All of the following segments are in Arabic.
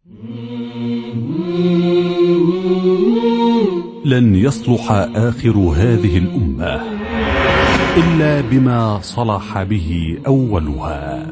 لن يصلح آخر هذه الأمة إلا بما صلح به أولها.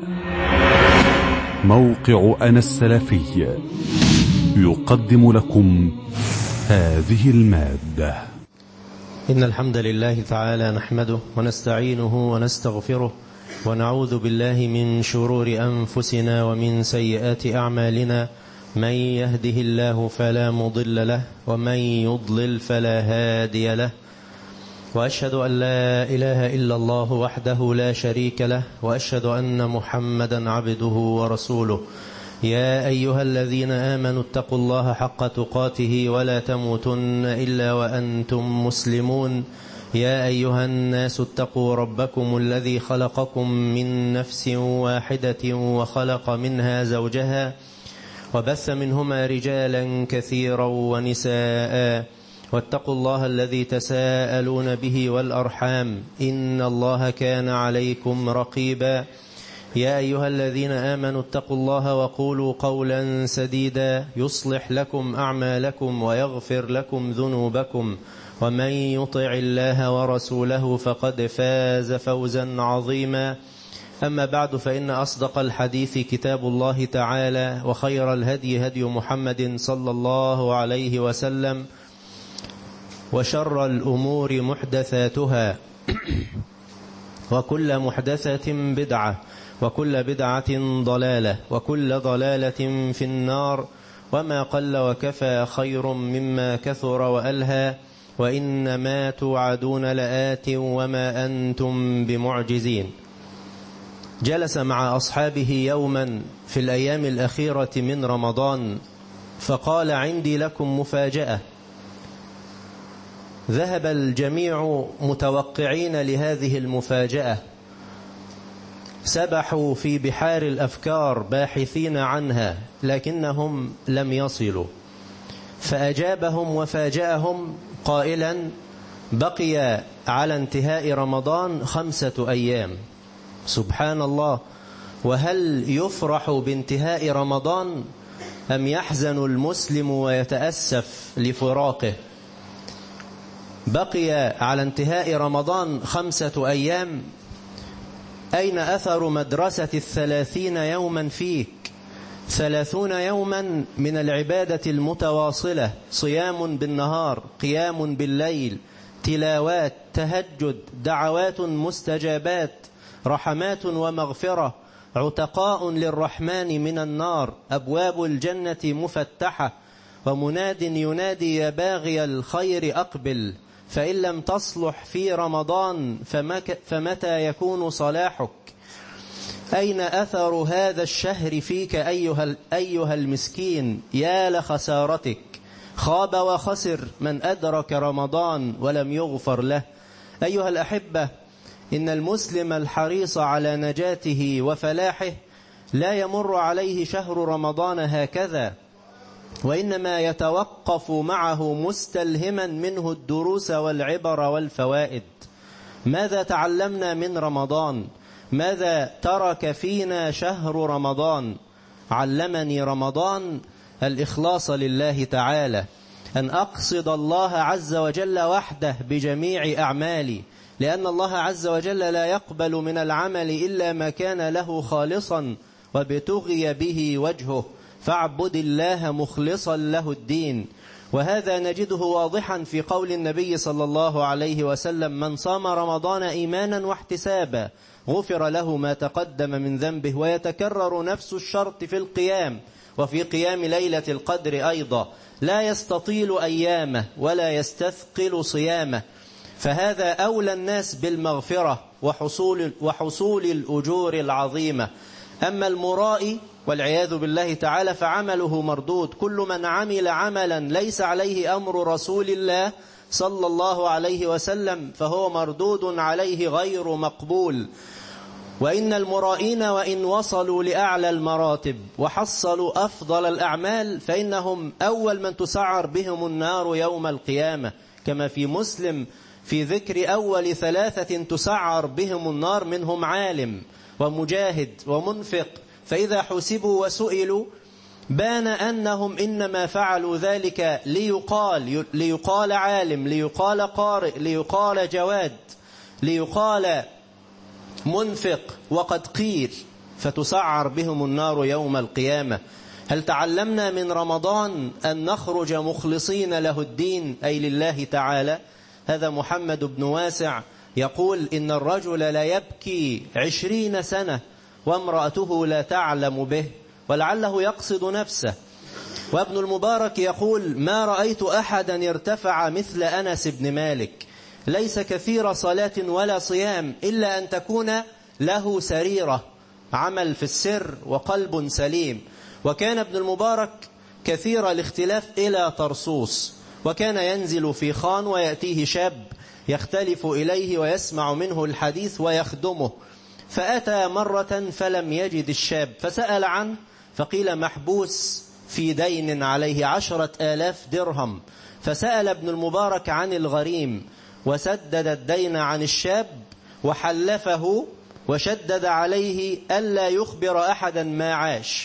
موقع أنا السلفي يقدم لكم هذه المادة. إن الحمد لله تعالى نحمده ونستعينه ونستغفره ونعوذ بالله من شرور أنفسنا ومن سيئات أعمالنا. من يهده الله فلا مضل له ومن يضلل فلا هادي له، وأشهد أن لا إله إلا الله وحده لا شريك له، وأشهد أن محمدا عبده ورسوله. يا أيها الذين آمنوا اتقوا الله حق تقاته ولا تموتن إلا وأنتم مسلمون. يا أيها الناس اتقوا ربكم الذي خلقكم من نفس واحدة وخلق منها زوجها وبث منهما رجالا كثيرا ونساء، واتقوا الله الذي تساءلون به والأرحام إن الله كان عليكم رقيبا. يا أيها الذين آمنوا اتقوا الله وقولوا قولا سديدا يصلح لكم أعمالكم ويغفر لكم ذنوبكم، ومن يطع الله ورسوله فقد فاز فوزا عظيما. أما بعد، فإن أصدق الحديث كتاب الله تعالى، وخير الهدي هدي محمد صلى الله عليه وسلم، وشر الأمور محدثاتها وكل محدثة بدعة وكل بدعة ضلالة وكل ضلالة في النار. وما قل وكفى خير مما كثر وألهى، وإنما توعدون لآت وما أنتم بمعجزين. جلس مع أصحابه يوما في الأيام الأخيرة من رمضان فقال: عندي لكم مفاجأة. ذهب الجميع متوقعين لهذه المفاجأة، سبحوا في بحار الأفكار باحثين عنها، لكنهم لم يصلوا. فأجابهم وفاجأهم قائلا: بقي على انتهاء رمضان 5 أيام. سبحان الله، وهل يفرح بانتهاء رمضان أم يحزن المسلم ويتأسف لفراقه؟ بقي على انتهاء رمضان 5 أيام. أين أثر مدرسة 30 يوما فيك؟ 30 يوما من العبادة المتواصلة، صيام بالنهار، قيام بالليل، تلاوات، تهجد، دعوات مستجابات، رحمات ومغفرة، عتقاء للرحمن من النار، أبواب الجنة مفتحة، ومناد ينادي يا باغي الخير أقبل، فإن لم تصلح في رمضان فمتى يكون صلاحك؟ أين أثر هذا الشهر فيك أيها المسكين؟ يا لخسارتك، خاب وخسر من أدرك رمضان ولم يغفر له. أيها الأحبة، إن المسلم الحريص على نجاته وفلاحه لا يمر عليه شهر رمضان هكذا، وإنما يتوقف معه مستلهما منه الدروس والعبر والفوائد. ماذا تعلمنا من رمضان؟ ماذا ترك فينا شهر رمضان؟ علمني رمضان الإخلاص لله تعالى، أن أقصد الله عز وجل وحده بجميع أعمالي، لأن الله عز وجل لا يقبل من العمل إلا ما كان له خالصا وابتغي به وجهه، فاعبد الله مخلصا له الدين. وهذا نجده واضحا في قول النبي صلى الله عليه وسلم: من صام رمضان إيمانا واحتسابا غفر له ما تقدم من ذنبه. ويتكرر نفس الشرط في القيام، وفي قيام ليلة القدر أيضا: لا يستطيل أيامه ولا يستثقل صيامه، فهذا أولى الناس بالمغفرة وحصول الأجور العظيمة. أما المرائي والعياذ بالله تعالى فعمله مردود. كل من عمل عملا ليس عليه أمر رسول الله صلى الله عليه وسلم فهو مردود عليه غير مقبول. وإن المرائين وإن وصلوا لأعلى المراتب وحصلوا أفضل الأعمال فإنهم أول من تسعر بهم النار يوم القيامة، كما في مسلم في ذكر أول 3 تسعر بهم النار، منهم عالم ومجاهد ومنفق، فإذا حسبوا وسئلوا بان أنهم إنما فعلوا ذلك ليقال عالم، ليقال قارئ، ليقال جواد، ليقال منفق، وقد قيل فتسعر بهم النار يوم القيامة. هل تعلمنا من رمضان أن نخرج مخلصين له الدين، أي لله تعالى؟ هذا محمد بن واسع يقول إن الرجل لا يبكي 20 سنة وامرأته لا تعلم به، ولعله يقصد نفسه. وابن المبارك يقول ما رأيت أحدا ارتفع مثل أنس بن مالك، ليس كثير صلاة ولا صيام إلا أن تكون له سريرة، عمل في السر وقلب سليم. وكان ابن المبارك كثير الاختلاف إلى طرسوس، وكان ينزل في خان ويأتيه شاب يختلف إليه ويسمع منه الحديث ويخدمه، فأتى مرة فلم يجد الشاب فسأل عنه، فقيل محبوس في دين عليه 10,000 درهم. فسأل ابن المبارك عن الغريم وسدد الدين عن الشاب وحلفه وشدد عليه ألا يخبر أحدا ما عاش.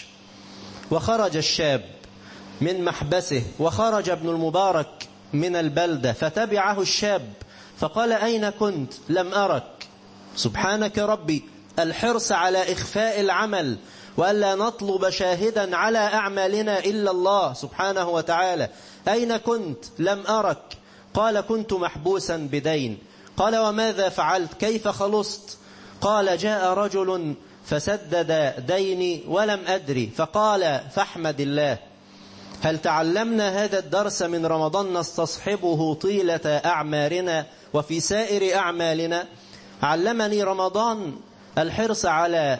وخرج الشاب من محبسه وخرج ابن المبارك من البلدة، فتبعه الشاب فقال أين كنت؟ لم أرك. سبحانك ربي، الحرص على إخفاء العمل وألا نطلب شاهدا على أعمالنا إلا الله سبحانه وتعالى. أين كنت؟ لم أرك. قال كنت محبوسا بدين. قال وماذا فعلت؟ كيف خلصت؟ قال جاء رجل فسدد ديني ولم أدري، فقال فاحمد الله. هل تعلمنا هذا الدرس من رمضان نستصحبه طيلة أعمارنا وفي سائر أعمالنا؟ علمني رمضان الحرص على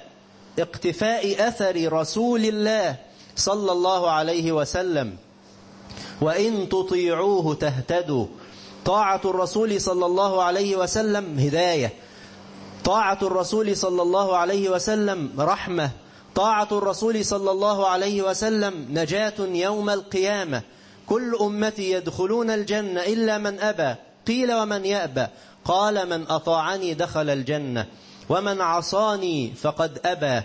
اقتفاء أثر رسول الله صلى الله عليه وسلم، وإن تطيعوه تهتدوا. طاعة الرسول صلى الله عليه وسلم هداية، طاعة الرسول صلى الله عليه وسلم رحمة، طاعة الرسول صلى الله عليه وسلم نجاة يوم القيامة. كل أمتي يدخلون الجنة إلا من أبى. قيل ومن يأبى؟ قال من أطاعني دخل الجنة ومن عصاني فقد أبى.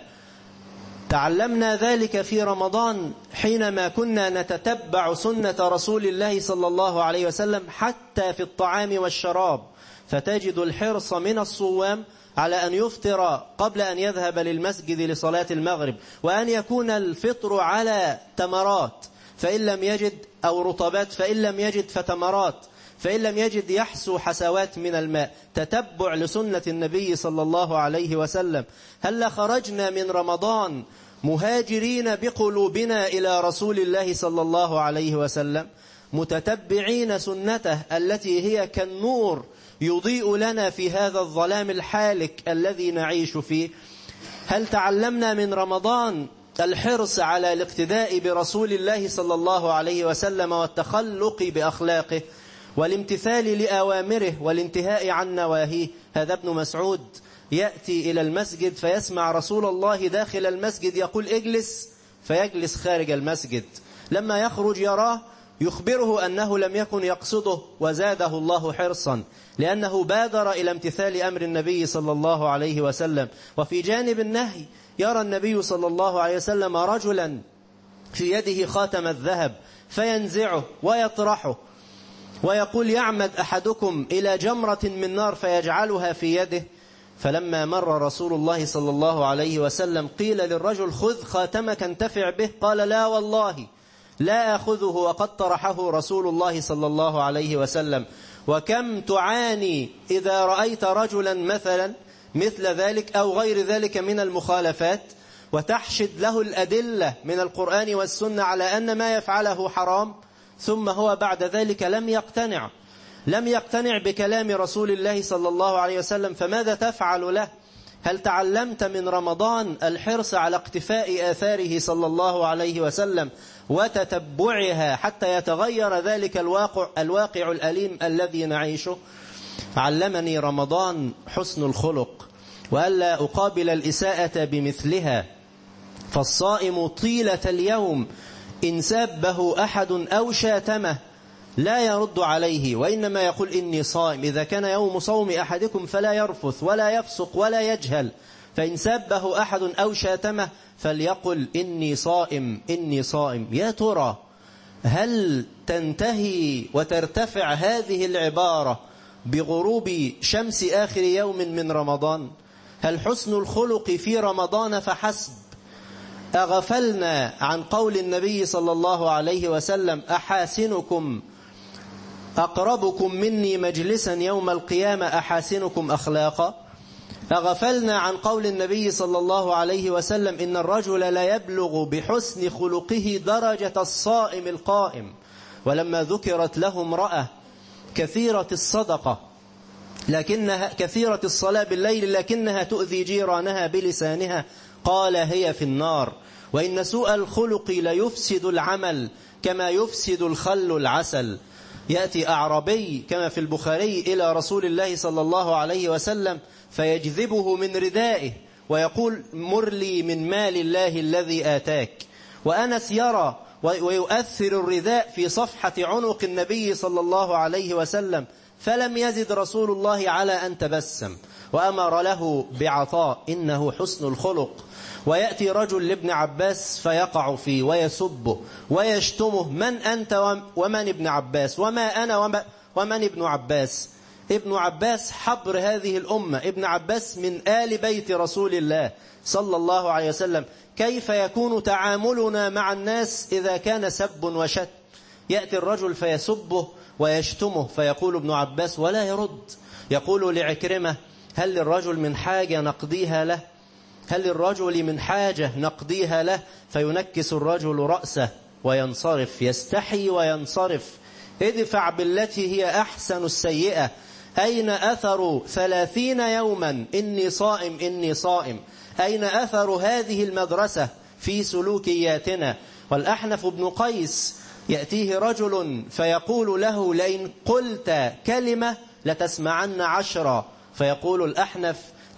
تعلمنا ذلك في رمضان حينما كنا نتتبع سنة رسول الله صلى الله عليه وسلم حتى في الطعام والشراب، فتجد الحرص من الصوام على أن يفطر قبل أن يذهب للمسجد لصلاة المغرب، وأن يكون الفطر على تمرات فإن لم يجد، أو رطبات فإن لم يجد فتمرات، فإن لم يجد يحسو حسوات من الماء. تتبع لسنة النبي صلى الله عليه وسلم. هل خرجنا من رمضان مهاجرين بقلوبنا إلى رسول الله صلى الله عليه وسلم، متتبعين سنته التي هي كالنور يضيء لنا في هذا الظلام الحالك الذي نعيش فيه؟ هل تعلمنا من رمضان الحرص على الاقتداء برسول الله صلى الله عليه وسلم والتخلق بأخلاقه والامتثال لأوامره والانتهاء عن نواهيه؟ هذا ابن مسعود يأتي إلى المسجد فيسمع رسول الله داخل المسجد يقول اجلس، فيجلس خارج المسجد. لما يخرج يراه يخبره أنه لم يكن يقصده، وزاده الله حرصا لأنه بادر إلى امتثال أمر النبي صلى الله عليه وسلم. وفي جانب النهي يرى النبي صلى الله عليه وسلم رجلا في يده خاتم الذهب فينزعه ويطرحه ويقول يعمد أحدكم إلى جمرة من نار فيجعلها في يده. فلما مر رسول الله صلى الله عليه وسلم قيل للرجل خذ خاتمك انتفع به، قال لا والله لا أخذه وقد طرحه رسول الله صلى الله عليه وسلم. وكم تعاني إذا رأيت رجلا مثلا مثل ذلك أو غير ذلك من المخالفات، وتحشد له الأدلة من القرآن والسنة على أن ما يفعله حرام، ثم هو بعد ذلك لم يقتنع بكلام رسول الله صلى الله عليه وسلم، فماذا تفعل له؟ هل تعلمت من رمضان الحرص على اقتفاء آثاره صلى الله عليه وسلم وتتبعها حتى يتغير ذلك الواقع الأليم الذي نعيشه؟ علمني رمضان حسن الخلق وألا أقابل الإساءة بمثلها. فالصائم طيلة اليوم إن سابه أحد أو شاتمه لا يرد عليه، وإنما يقول إني صائم. إذا كان يوم صوم أحدكم فلا يرفث ولا يفسق ولا يجهل، فإن سابه أحد أو شاتمه فليقل إني صائم إني صائم. يا ترى هل تنتهي وترتفع هذه العبارة بغروب شمس آخر يوم من رمضان؟ هل حسن الخلق في رمضان فحسب؟ أغفلنا عن قول النبي صلى الله عليه وسلم: أحاسنكم أقربكم مني مجلسا يوم القيامة أحاسنكم أخلاقا؟ أغفلنا عن قول النبي صلى الله عليه وسلم: إن الرجل لا يبلغ بحسن خلقه درجة الصائم القائم. ولما ذكرت له امرأة كثيرة الصدقة لكنها كثيرة الصلاة بالليل لكنها تؤذي جيرانها بلسانها، قال: هي في النار. وإن سوء الخلق ليفسد العمل كما يفسد الخل العسل. يأتي أعرابي كما في البخاري إلى رسول الله صلى الله عليه وسلم فيجذبه من ردائه ويقول: مر لي من مال الله الذي آتاك. وأنس يرى ويؤثر الرداء في صفحة عنق النبي صلى الله عليه وسلم، فلم يزد رسول الله على أن تبسم وأمر له بعطاء، إنه حسن الخلق. ويأتي رجل لابن عباس فيقع فيه ويسبه ويشتمه: من أنت ومن ابن عباس؟ وما أنا ومن ابن عباس؟ ابن عباس حبر هذه الأمة، ابن عباس من آل بيت رسول الله صلى الله عليه وسلم. كيف يكون تعاملنا مع الناس إذا كان سب وشتم؟ يأتي الرجل فيسبه ويشتمه فيقول ابن عباس ولا يرد، يقول لعكرمة: هل للرجل من حاجة نقضيها له؟ هل للرجل من حاجة نقضيها له؟ فينكس الرجل رأسه وينصرف، يستحي وينصرف. ادفع بالتي هي أحسن السيئة. أين أثر 30 يوما إني صائم إني صائم؟ أين أثر هذه المدرسة في سلوكياتنا؟ والأحنف بن قيس يأتيه رجل فيقول له: لئن قلت كلمة لتسمعن 10. فيقول الأحنف: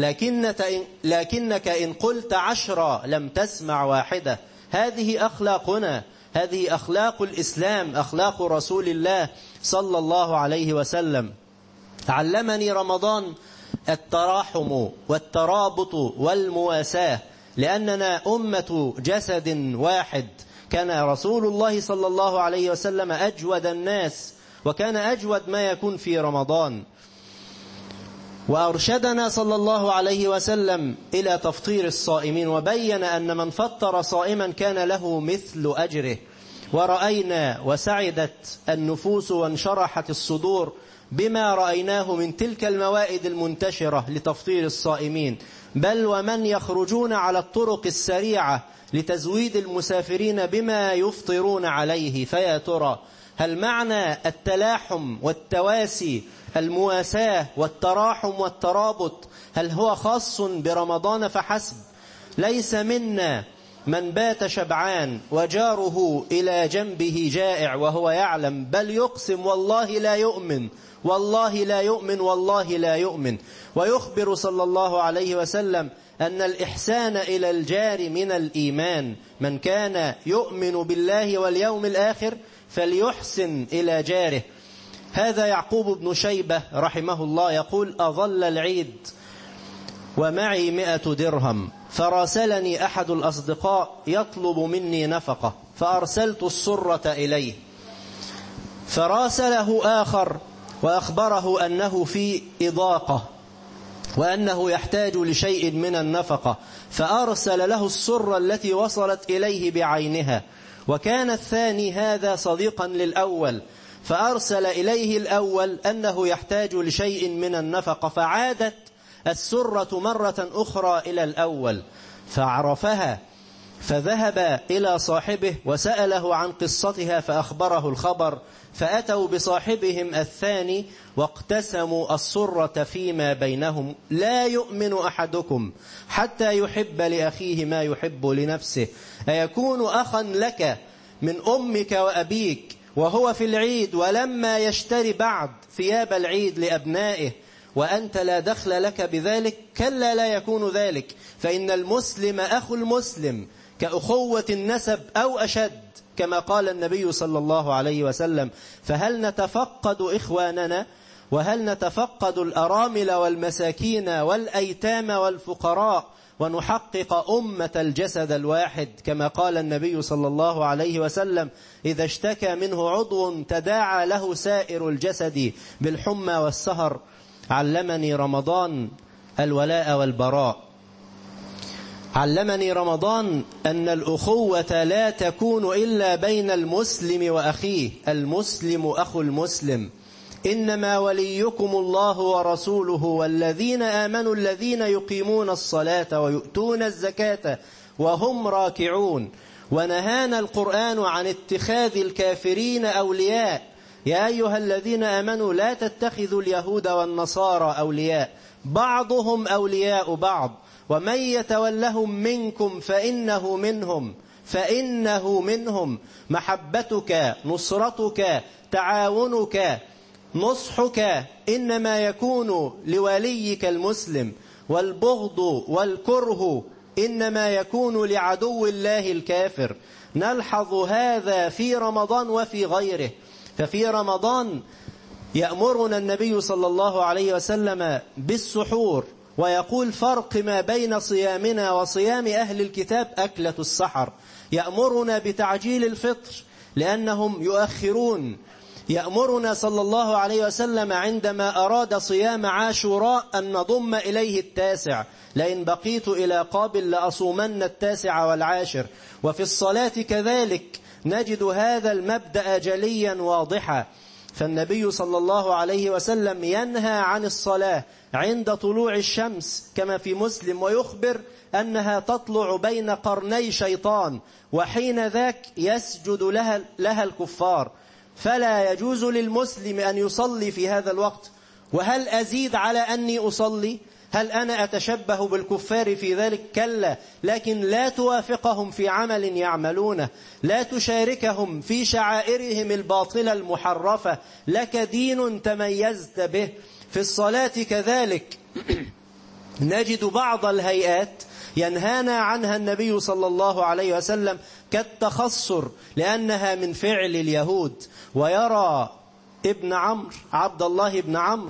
لكنك إن قلت 10 لم تسمع واحدة. هذه أخلاقنا، هذه أخلاق الإسلام، أخلاق رسول الله صلى الله عليه وسلم. علمني رمضان التراحم والترابط والمواساة، لأننا أمة جسد واحد. كان رسول الله صلى الله عليه وسلم أجود الناس، وكان أجود ما يكون في رمضان. وأرشدنا صلى الله عليه وسلم إلى تفطير الصائمين، وبين أن من فطر صائما كان له مثل أجره. ورأينا وسعدت النفوس وانشرحت الصدور بما رأيناه من تلك الموائد المنتشرة لتفطير الصائمين، بل ومن يخرجون على الطرق السريعة لتزويد المسافرين بما يفطرون عليه. فيا ترى هل معنى التلاحم والتواسي، المواساة والتراحم والترابط، هل هو خاص برمضان فحسب؟ ليس منا من بات شبعان وجاره إلى جنبه جائع وهو يعلم، بل يقسم والله لا يؤمن والله لا يؤمن والله لا يؤمن. ويخبر صلى الله عليه وسلم أن الإحسان إلى الجار من الإيمان. من كان يؤمن بالله واليوم الآخر فليحسن إلى جاره. هذا يعقوب بن شيبة رحمه الله يقول: أظل العيد ومعي 100 درهم، فراسلني أحد الأصدقاء يطلب مني نفقة، فأرسلت السرة إليه، فراسله آخر وأخبره أنه في إضاقة وأنه يحتاج لشيء من النفقة، فأرسل له السرة التي وصلت إليه بعينها. وكان الثاني هذا صديقا للأول، فأرسل إليه الأول أنه يحتاج لشيء من النفقة، فعادت السرة مرة أخرى إلى الأول فعرفها، فذهب إلى صاحبه وسأله عن قصتها فأخبره الخبر، فأتوا بصاحبهم الثاني واقتسموا السرة فيما بينهم. لا يؤمن أحدكم حتى يحب لأخيه ما يحب لنفسه. أيكون أخا لك من أمك وأبيك وهو في العيد ولما يشتري بعد ثياب العيد لأبنائه وأنت لا دخل لك بذلك؟ كلا لا يكون ذلك، فإن المسلم أخو المسلم كأخوة النسب أو أشد، كما قال النبي صلى الله عليه وسلم. فهل نتفقد إخواننا وهل نتفقد الأرامل والمساكين والأيتام والفقراء ونحقق أمة الجسد الواحد، كما قال النبي صلى الله عليه وسلم: إذا اشتكى منه عضو تداعى له سائر الجسد بالحمى والسهر. علمني رمضان الولاء والبراء. علمني رمضان أن الأخوة لا تكون إلا بين المسلم وأخيه، المسلم أخو المسلم. إنما وليكم الله ورسوله والذين آمنوا الذين يقيمون الصلاة ويؤتون الزكاة وهم راكعون. ونهانا القرآن عن اتخاذ الكافرين أولياء: يا أيها الذين آمنوا لا تتخذوا اليهود والنصارى أولياء بعضهم أولياء بعض ومن يتولهم منكم فإنه منهم. محبتك، نصرتك، تعاونك، نصحك إنما يكون لوليك المسلم، والبغض والكره إنما يكون لعدو الله الكافر. نلحظ هذا في رمضان وفي غيره. ففي رمضان يأمرنا النبي صلى الله عليه وسلم بالسحور، ويقول: فرق ما بين صيامنا وصيام أهل الكتاب أكلة السحر. يأمرنا بتعجيل الفطر لأنهم يؤخرون. يأمرنا صلى الله عليه وسلم عندما أراد صيام عاشوراء أن نضم إليه التاسع: لئن بقيت إلى قابل لأصومن التاسع والعاشر. وفي الصلاة كذلك نجد هذا المبدأ جليا واضحا. فالنبي صلى الله عليه وسلم ينهى عن الصلاة عند طلوع الشمس كما في مسلم، ويخبر أنها تطلع بين قرني شيطان، وحين ذاك يسجد لها الكفار، فلا يجوز للمسلم أن يصلي في هذا الوقت. وهل أزيد على أني أصلي؟ هل أنا أتشبه بالكفار في ذلك؟ كلا، لكن لا توافقهم في عمل يعملونه، لا تشاركهم في شعائرهم الباطلة المحرفة، لك دين تميزت به. في الصلاة كذلك نجد بعض الهيئات ينهانا عنها النبي صلى الله عليه وسلم كالتخصر، لأنها من فعل اليهود. ويرى ابن عمرو، عبد الله بن عمرو،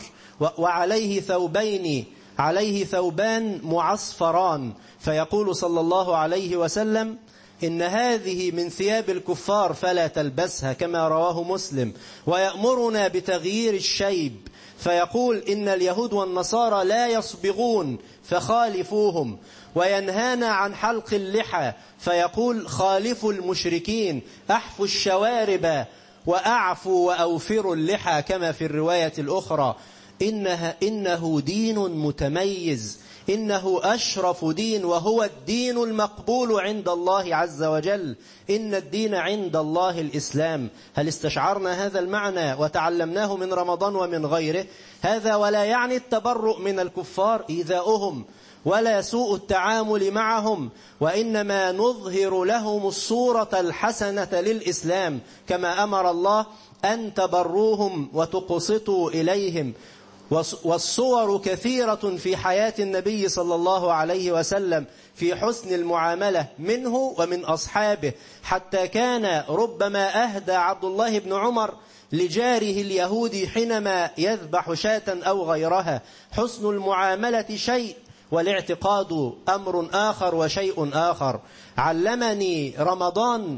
عليه ثوبان معصفران، فيقول صلى الله عليه وسلم: إن هذه من ثياب الكفار فلا تلبسها، كما رواه مسلم. ويأمرنا بتغيير الشيب، فيقول: إن اليهود والنصارى لا يصبغون فخالفوهم. وينهانا عن حلق اللحى، فيقول: خالفوا المشركين، أحفوا الشوارب وأعفوا وأوفروا اللحى، كما في الرواية الأخرى. إنه دين متميز، إنه أشرف دين، وهو الدين المقبول عند الله عز وجل. إن الدين عند الله الإسلام. هل استشعرنا هذا المعنى وتعلمناه من رمضان ومن غيره؟ هذا ولا يعني التبرؤ من الكفار إيذاؤهم ولا سوء التعامل معهم، وإنما نظهر لهم الصورة الحسنة للإسلام، كما أمر الله أن تبروهم وتقسطوا إليهم. والصور كثيرة في حياة النبي صلى الله عليه وسلم في حسن المعاملة منه ومن أصحابه، حتى كان ربما أهدى عبد الله بن عمر لجاره اليهودي حينما يذبح شاة أو غيرها. حسن المعاملة شيء، والاعتقاد أمر آخر وشيء آخر. علمني رمضان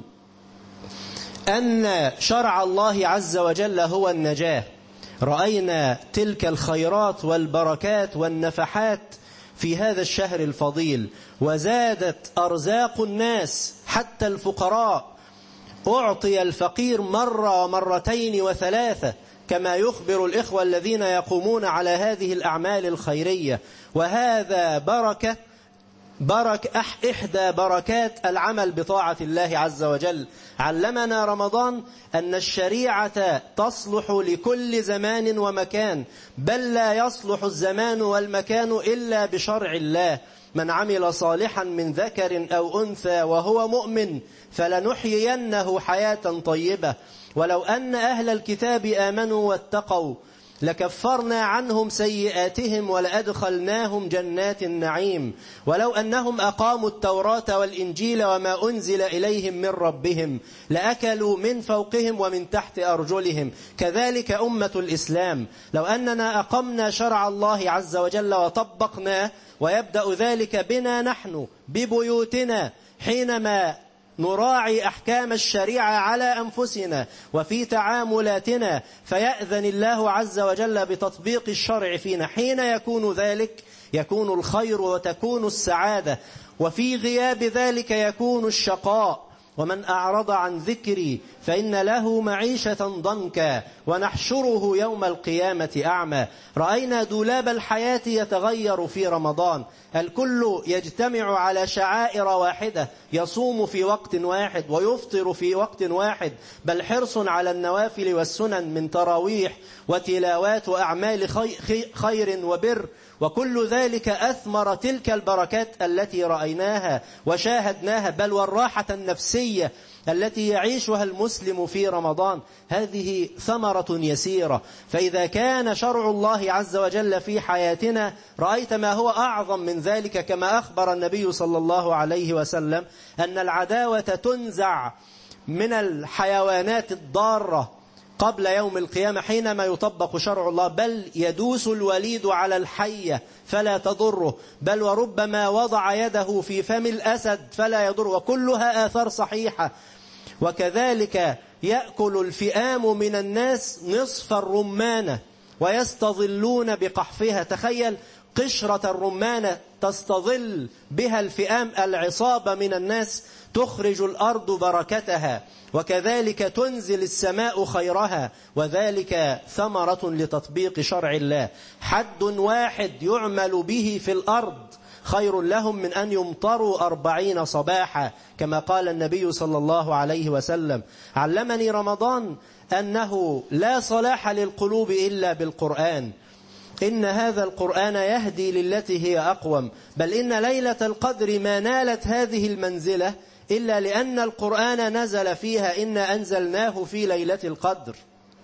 أن شرع الله عز وجل هو النجاة. رأينا تلك الخيرات والبركات والنفحات في هذا الشهر الفضيل، وزادت أرزاق الناس حتى الفقراء. أعطي الفقير مرة ومرتين وثلاثة، كما يخبر الإخوة الذين يقومون على هذه الأعمال الخيرية. وهذا إحدى بركات العمل بطاعة الله عز وجل. علمنا رمضان أن الشريعة تصلح لكل زمان ومكان، بل لا يصلح الزمان والمكان إلا بشرع الله. من عمل صالحا من ذكر أو أنثى وهو مؤمن فلنحيينه حياة طيبة. ولو أن أهل الكتاب آمنوا واتقوا لكفرنا عنهم سيئاتهم ولأدخلناهم جنات النعيم ولو أنهم أقاموا التوراة والإنجيل وما أنزل إليهم من ربهم لأكلوا من فوقهم ومن تحت أرجلهم كذلك أمة الإسلام لو أننا أقمنا شرع الله عز وجل وطبقناه ويبدأ ذلك بنا نحن ببيوتنا حينما نراعي أحكام الشريعة على أنفسنا وفي تعاملاتنا فيأذن الله عز وجل بتطبيق الشرع فينا حين يكون ذلك يكون الخير وتكون السعادة وفي غياب ذلك يكون الشقاء ومن أعرض عن ذكري فإن له معيشة ضنكا ونحشره يوم القيامة أعمى. رأينا دولاب الحياة يتغير في رمضان، الكل يجتمع على شعائر واحدة، يصوم في وقت واحد ويفطر في وقت واحد، بل حرص على النوافل والسنن من تراويح وتلاوات وأعمال خير وبر، وكل ذلك أثمر تلك البركات التي رأيناها وشاهدناها، بل والراحة النفسية التي يعيشها المسلم في رمضان. هذه ثمرة يسيرة. فإذا كان شرع الله عز وجل في حياتنا رأيت ما هو أعظم من ذلك، كما أخبر النبي صلى الله عليه وسلم أن العداوة تنزع من الحيوانات الضارة قبل يوم القيامة حينما يطبق شرع الله، بل يدوس الوليد على الحية فلا تضره، بل وربما وضع يده في فم الأسد فلا يضره، وكلها آثار صحيحة. وكذلك يأكل الفئام من الناس نصف الرمانة ويستظلون بقحفها. تخيل قشرة الرمانة تستظل بها الفئام، العصابة من الناس تخرج الأرض بركتها، وكذلك تنزل السماء خيرها، وذلك ثمرة لتطبيق شرع الله. حد واحد يعمل به في الأرض خير لهم من أن يمطروا 40 صباحا، كما قال النبي صلى الله عليه وسلم. علمني رمضان أنه لا صلاح للقلوب إلا بالقرآن، إن هذا القرآن يهدي للتي هي أقوم، بل إن ليلة القدر ما نالت هذه المنزلة إلا لأن القرآن نزل فيها، إنا أنزلناه في ليلة القدر.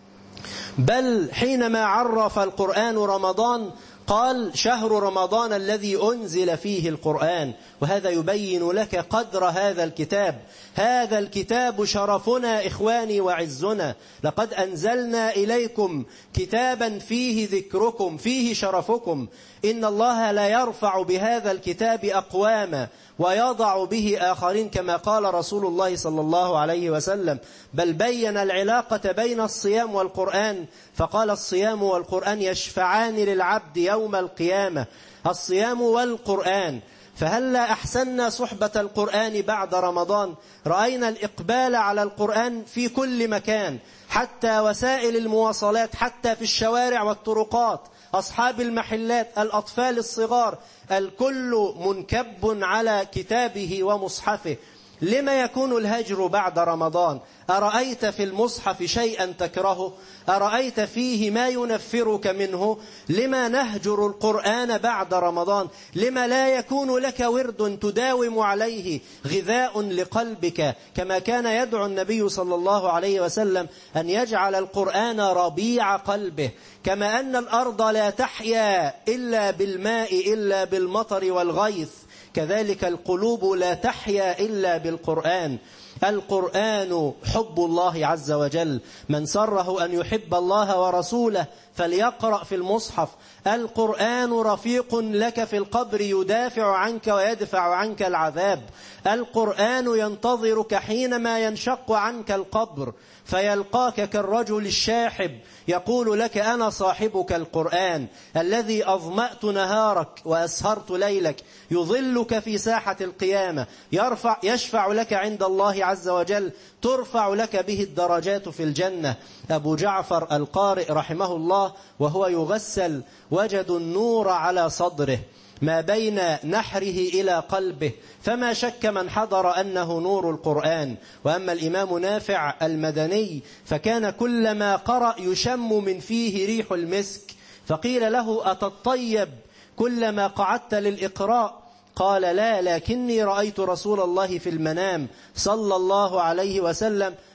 بل حينما عرف القرآن رمضان قال شهر رمضان الذي أنزل فيه القرآن، وهذا يبين لك قدر هذا الكتاب. هذا الكتاب شرفنا إخواني وعزنا، لقد أنزلنا إليكم كتابا فيه ذكركم، فيه شرفكم. إن الله لا يرفع بهذا الكتاب أقواما ويضع به آخرين، كما قال رسول الله صلى الله عليه وسلم، بل بين العلاقة بين الصيام والقرآن فقال الصيام والقرآن يشفعان للعبد يوم القيامة، الصيام والقرآن. فهلا أحسننا صحبة القرآن بعد رمضان؟ رأينا الإقبال على القرآن في كل مكان، حتى وسائل المواصلات، حتى في الشوارع والطرقات، أصحاب المحلات، الأطفال الصغار، الكل منكب على كتابه ومصحفه. لما يكون الهجر بعد رمضان؟ أرأيت في المصحف شيئا تكرهه؟ أرأيت فيه ما ينفرك منه؟ لما نهجر القرآن بعد رمضان؟ لما لا يكون لك ورد تداوم عليه غذاء لقلبك، كما كان يدعو النبي صلى الله عليه وسلم أن يجعل القرآن ربيع قلبه؟ كما أن الأرض لا تحيا إلا بالماء إلا بالمطر والغيث، كذلك القلوب لا تحيا إلا بالقرآن. القرآن حب الله عز وجل، من سره أن يحب الله ورسوله فليقرأ في المصحف. القرآن رفيق لك في القبر، يدافع عنك ويدفع عنك العذاب. القرآن ينتظرك حينما ينشق عنك القبر فيلقاك كالرجل الشاحب يقول لك أنا صاحبك القرآن الذي أظمأت نهارك وأسهرت ليلك، يظلك في ساحة القيامة، يشفع لك عند الله عز وجل، ترفع لك به الدرجات في الجنة. أبو جعفر القارئ رحمه الله وهو يغسل وجدوا النور على صدره ما بين نحره إلى قلبه، فما شك من حضر أنه نور القرآن. وأما الإمام نافع المدني فكان كلما قرأ يشم من فيه ريح المسك، فقيل له أتطيب كلما قعدت للإقراء؟ قال لا، لكني رأيت رسول الله في المنام صلى الله عليه وسلم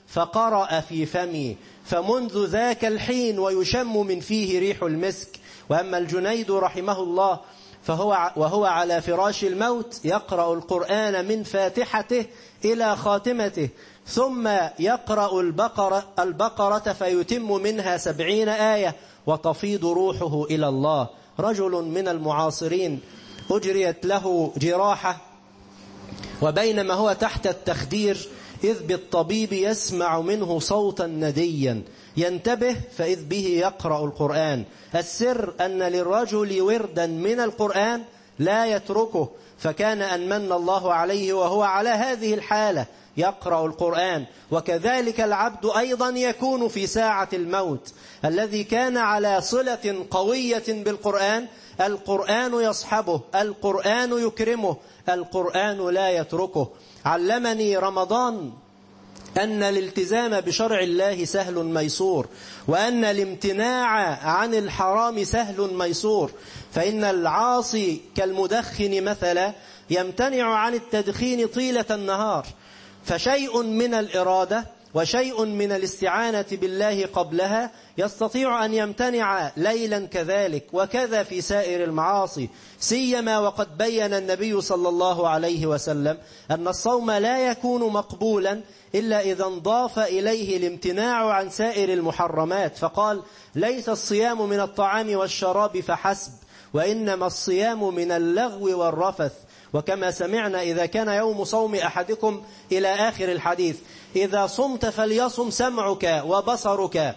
فقرأ في فمي، فمنذ ذاك الحين ويشم من فيه ريح المسك. وأما الجنيد رحمه الله وهو على فراش الموت يقرأ القرآن من فاتحته إلى خاتمته، ثم يقرأ البقرة فيتم منها 70 آية وتفيض روحه إلى الله. رجل من المعاصرين أجريت له جراحة، وبينما هو تحت التخدير إذ بالطبيب يسمع منه صوتا نديا، ينتبه فإذ به يقرأ القرآن. السر أن للرجل وردا من القرآن لا يتركه، فكان أن من الله عليه وهو على هذه الحالة يقرأ القرآن. وكذلك العبد أيضا يكون في ساعة الموت الذي كان على صلة قوية بالقرآن، القرآن يصحبه، القرآن يكرمه، القرآن لا يتركه. علمني رمضان أن الالتزام بشرع الله سهل ميسور، وأن الامتناع عن الحرام سهل ميسور. فإن العاصي كالمدخن مثلا يمتنع عن التدخين طيلة النهار، فشيء من الإرادة وشيء من الاستعانة بالله قبلها يستطيع أن يمتنع ليلا كذلك، وكذا في سائر المعاصي، سيما وقد بين النبي صلى الله عليه وسلم أن الصوم لا يكون مقبولا إلا إذا انضاف إليه الامتناع عن سائر المحرمات، فقال: ليس الصيام من الطعام والشراب فحسب، وإنما الصيام من اللغو والرفث. وكما سمعنا إذا كان يوم صوم أحدكم إلى آخر الحديث: إذا صمت فليصم سمعك وبصرك،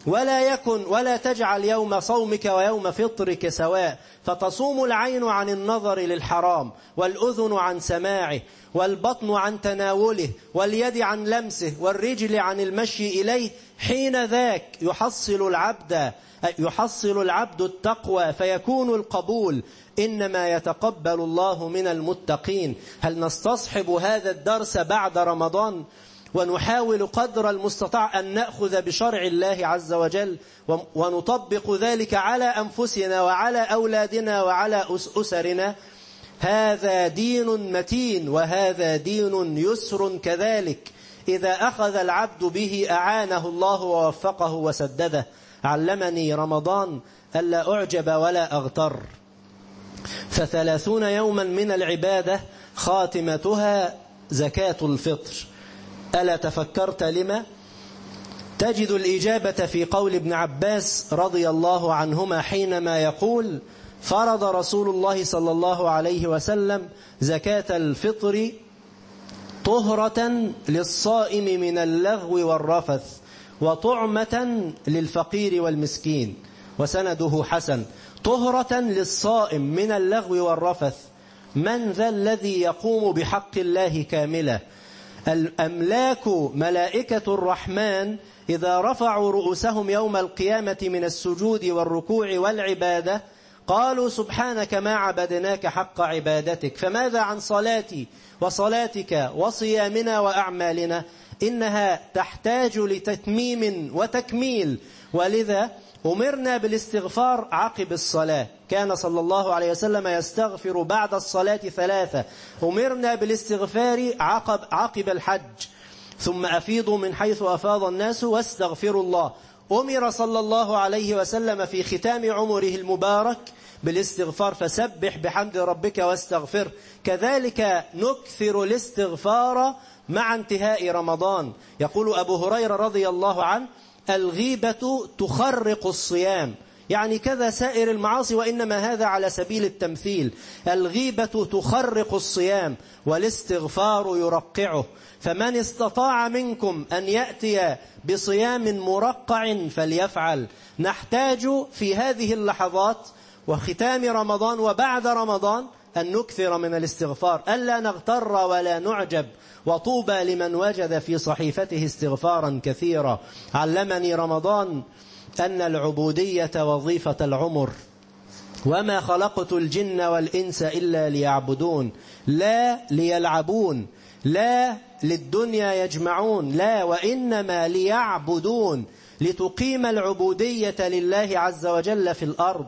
ولا تجعل يوم صومك ويوم فطرك سواء، فتصوم العين عن النظر للحرام، والأذن عن سماعه، والبطن عن تناوله، واليد عن لمسه، والرجل عن المشي إليه. حين ذاك يحصل العبد التقوى فيكون القبول. إنما يتقبل الله من المتقين. هل نستصحب هذا الدرس بعد رمضان ونحاول قدر المستطاع أن نأخذ بشرع الله عز وجل ونطبق ذلك على أنفسنا وعلى أولادنا وعلى أسرنا؟ هذا دين متين، وهذا دين يسر كذلك. إذا أخذ العبد به أعانه الله ووفقه وسدده. علمني رمضان ألا أعجب ولا أغتر، 30 يوما من العبادة خاتمتها زكاة الفطر. ألا تفكرت لما؟ تجد الإجابة في قول ابن عباس رضي الله عنهما حينما يقول: فرض رسول الله صلى الله عليه وسلم زكاة الفطر طهرة للصائم من اللغو والرفث، وطعمة للفقير والمسكين. وسنده حسن. طهرة للصائم من اللغو والرفث، من ذا الذي يقوم بحق الله كاملة؟ الأملاك ملائكة الرحمن إذا رفعوا رؤوسهم يوم القيامة من السجود والركوع والعبادة قالوا: سبحانك ما عبدناك حق عبادتك، فماذا عن صلاتي وصلاتك وصيامنا وأعمالنا؟ إنها تحتاج لتتميم وتكميل، ولذا أمرنا بالاستغفار عقب الصلاة. كان صلى الله عليه وسلم يستغفر بعد الصلاة 3. أمرنا بالاستغفار عقب الحج. ثم أفيضوا من حيث أفاض الناس واستغفروا الله. أمر صلى الله عليه وسلم في ختام عمره المبارك بالاستغفار: فسبح بحمد ربك واستغفر. كذلك نكثر الاستغفار مع انتهاء رمضان. يقول أبو هريرة رضي الله عنه: الغيبة تخرق الصيام، يعني كذا سائر المعاصي، وإنما هذا على سبيل التمثيل. الغيبة تخرق الصيام والاستغفار يرقعه، فمن استطاع منكم أن يأتي بصيام مرقع فليفعل. نحتاج في هذه اللحظات وختام رمضان وبعد رمضان أن نكثر من الاستغفار، ألا نغتر ولا نعجب. وطوبى لمن وجد في صحيفته استغفارا كثيرا. علمني رمضان أن العبودية وظيفة العمر، وما خلقت الجن والإنس إلا ليعبدون، لا ليلعبون، لا للدنيا يجمعون، لا، وإنما ليعبدون، لتقيم العبودية لله عز وجل في الأرض.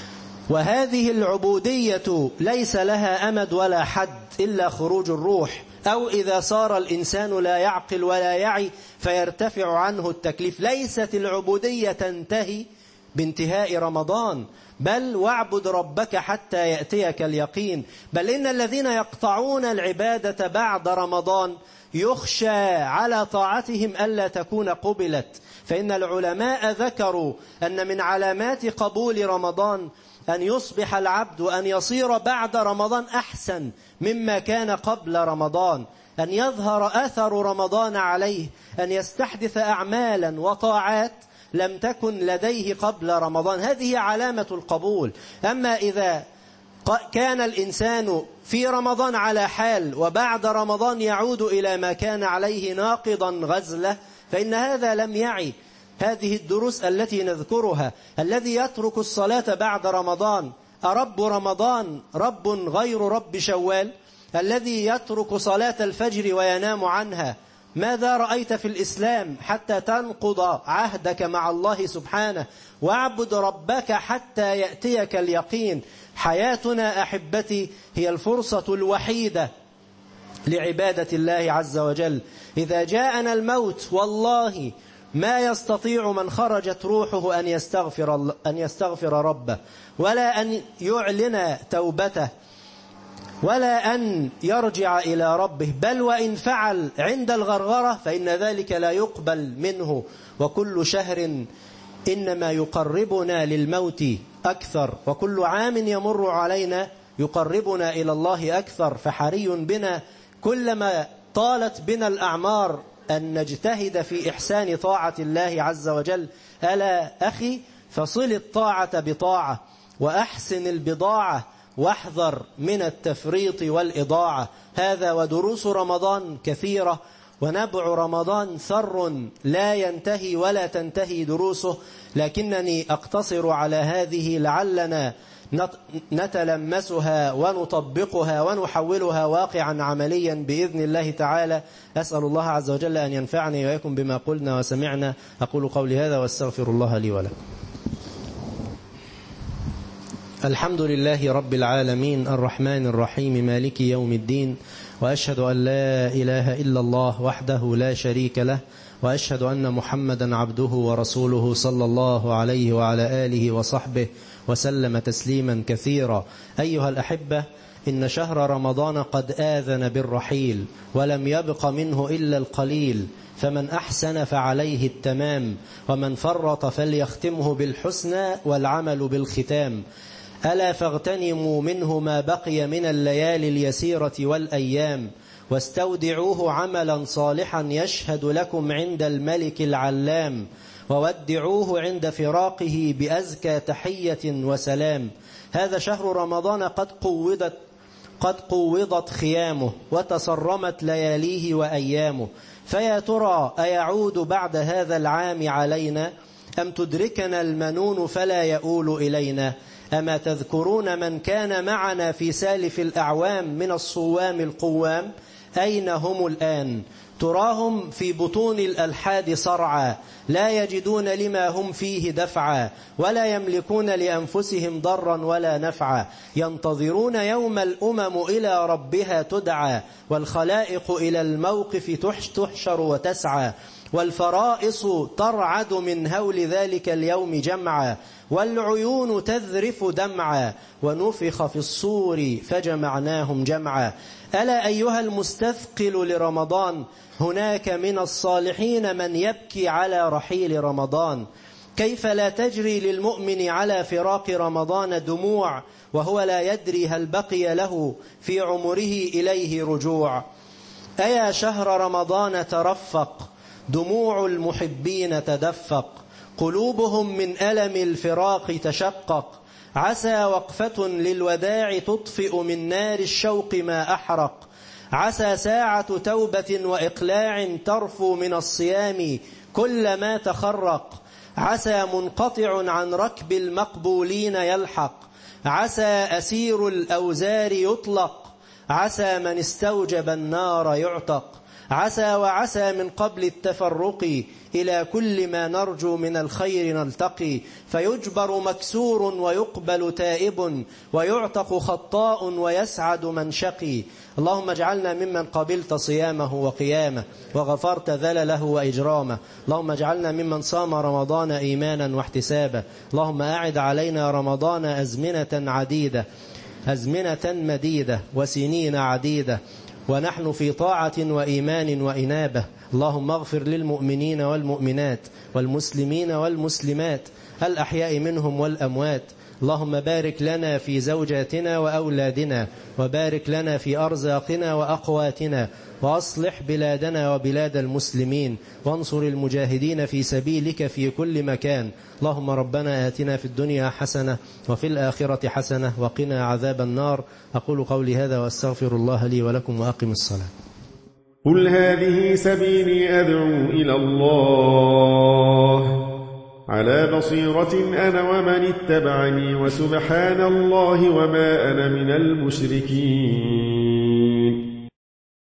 وهذه العبودية ليس لها أمد ولا حد إلا خروج الروح. أو إذا صار الإنسان لا يعقل ولا يعي فيرتفع عنه التكليف. ليست العبودية تنتهي بانتهاء رمضان، بل واعبد ربك حتى يأتيك اليقين. بل إن الذين يقطعون العبادة بعد رمضان يخشى على طاعتهم ألا تكون قبلت. فإن العلماء ذكروا أن من علامات قبول رمضان أن يصبح العبد وأن يصير بعد رمضان أحسن مما كان قبل رمضان، أن يظهر أثر رمضان عليه، أن يستحدث أعمالا وطاعات لم تكن لديه قبل رمضان. هذه علامة القبول. أما إذا كان الإنسان في رمضان على حال وبعد رمضان يعود إلى ما كان عليه ناقضا غزلة، فإن هذا لم يعي هذه الدروس التي نذكرها. الذي يترك الصلاة بعد رمضان أرب رمضان رب غير رب شوال؟ الذي يترك صلاة الفجر وينام عنها، ماذا رأيت في الإسلام حتى تنقض عهدك مع الله سبحانه؟ واعبد ربك حتى يأتيك اليقين. حياتنا أحبتي هي الفرصة الوحيدة لعبادة الله عز وجل. إذا جاءنا الموت والله ما يستطيع من خرجت روحه أن يستغفر ربه، ولا أن يعلن توبته، ولا أن يرجع إلى ربه، بل وإن فعل عند الغرغرة فإن ذلك لا يقبل منه. وكل شهر إنما يقربنا للموت أكثر، وكل عام يمر علينا يقربنا إلى الله أكثر. فحري بنا كلما طالت بنا الأعمار أن نجتهد في إحسان طاعة الله عز وجل. ألا أخي فصل الطاعة بطاعة، وأحسن البضاعة، واحذر من التفريط والإضاعة. هذا ودروس رمضان كثيرة، ونبع رمضان ثر لا ينتهي ولا تنتهي دروسه، لكنني أقتصر على هذه لعلنا نتلمسها ونطبقها ونحولها واقعا عمليا بإذن الله تعالى. أسأل الله عز وجل أن ينفعني وإياكم بما قلنا وسمعنا. أقول قولي هذا واستغفر الله لي ولكم. الحمد لله رب العالمين الرحمن الرحيم مالك يوم الدين، وأشهد أن لا إله إلا الله وحده لا شريك له، وأشهد أن محمدا عبده ورسوله صلى الله عليه وعلى آله وصحبه وسلم تسليما كثيرا. أيها الأحبة، إن شهر رمضان قد آذن بالرحيل، ولم يبق منه إلا القليل، فمن أحسن فعليه التمام، ومن فرط فليختمه بالحسنى والعمل بالختام. ألا فاغتنموا منه ما بقي من الليالي اليسيرة والأيام، واستودعوه عملا صالحا يشهد لكم عند الملك العلام، وودعوه عند فراقه بأزكى تحية وسلام. هذا شهر رمضان قد قوضت خيامه، وتصرمت لياليه وأيامه. فيا ترى أيعود بعد هذا العام علينا، أم تدركنا المنون فلا يؤول إلينا؟ أما تذكرون من كان معنا في سالف الأعوام من الصوام القوام؟ أين هم الآن؟ تراهم في بطون الألحاد صرعا، لا يجدون لما هم فيه دفعا، ولا يملكون لأنفسهم ضرا ولا نفعا. ينتظرون يوم الأمم إلى ربها تدعى، والخلائق إلى الموقف تحشر وتسعى، والفرائص ترعد من هول ذلك اليوم جمعا، والعيون تذرف دمعا، ونفخ في الصور فجمعناهم جمعا. ألا أيها المستثقل لرمضان، هناك من الصالحين من يبكي على رحيل رمضان. كيف لا تجري للمؤمن على فراق رمضان دموع، وهو لا يدري هل بقي له في عمره إليه رجوع؟ أيا شهر رمضان ترفق، دموع المحبين تدفق، قلوبهم من ألم الفراق تشقق. عسى وقفة للوداع تطفئ من نار الشوق ما أحرق، عسى ساعة توبة وإقلاع ترفو من الصيام كل ما تخرق، عسى منقطع عن ركب المقبولين يلحق، عسى أسير الأوزار يطلق، عسى من استوجب النار يعتق، عسى وعسى من قبل التفرق إلى كل ما نرجو من الخير نلتقي، فيجبر مكسور ويقبل تائب، ويعتق خطاء ويسعد من شقي. اللهم اجعلنا ممن قبلت صيامه وقيامه وغفرت ذلله وإجرامه. اللهم اجعلنا ممن صام رمضان إيمانا واحتسابا. اللهم أعد علينا رمضان أزمنة مديدة وسنين عديدة، ونحن في طاعة وإيمان وإنابة. اللهم اغفر للمؤمنين والمؤمنات والمسلمين والمسلمات الأحياء منهم والأموات. اللهم بارك لنا في زوجاتنا وأولادنا، وبارك لنا في أرزاقنا وأقواتنا، وأصلح بلادنا وبلاد المسلمين، وانصر المجاهدين في سبيلك في كل مكان. اللهم ربنا آتنا في الدنيا حسنة وفي الآخرة حسنة وقنا عذاب النار. أقول قولي هذا وأستغفر الله لي ولكم وأقم الصلاة. قل هذه سبيلي أدعو إلى الله على بصيرة أنا ومن اتبعني، وسبحان الله وما أنا من المشركين.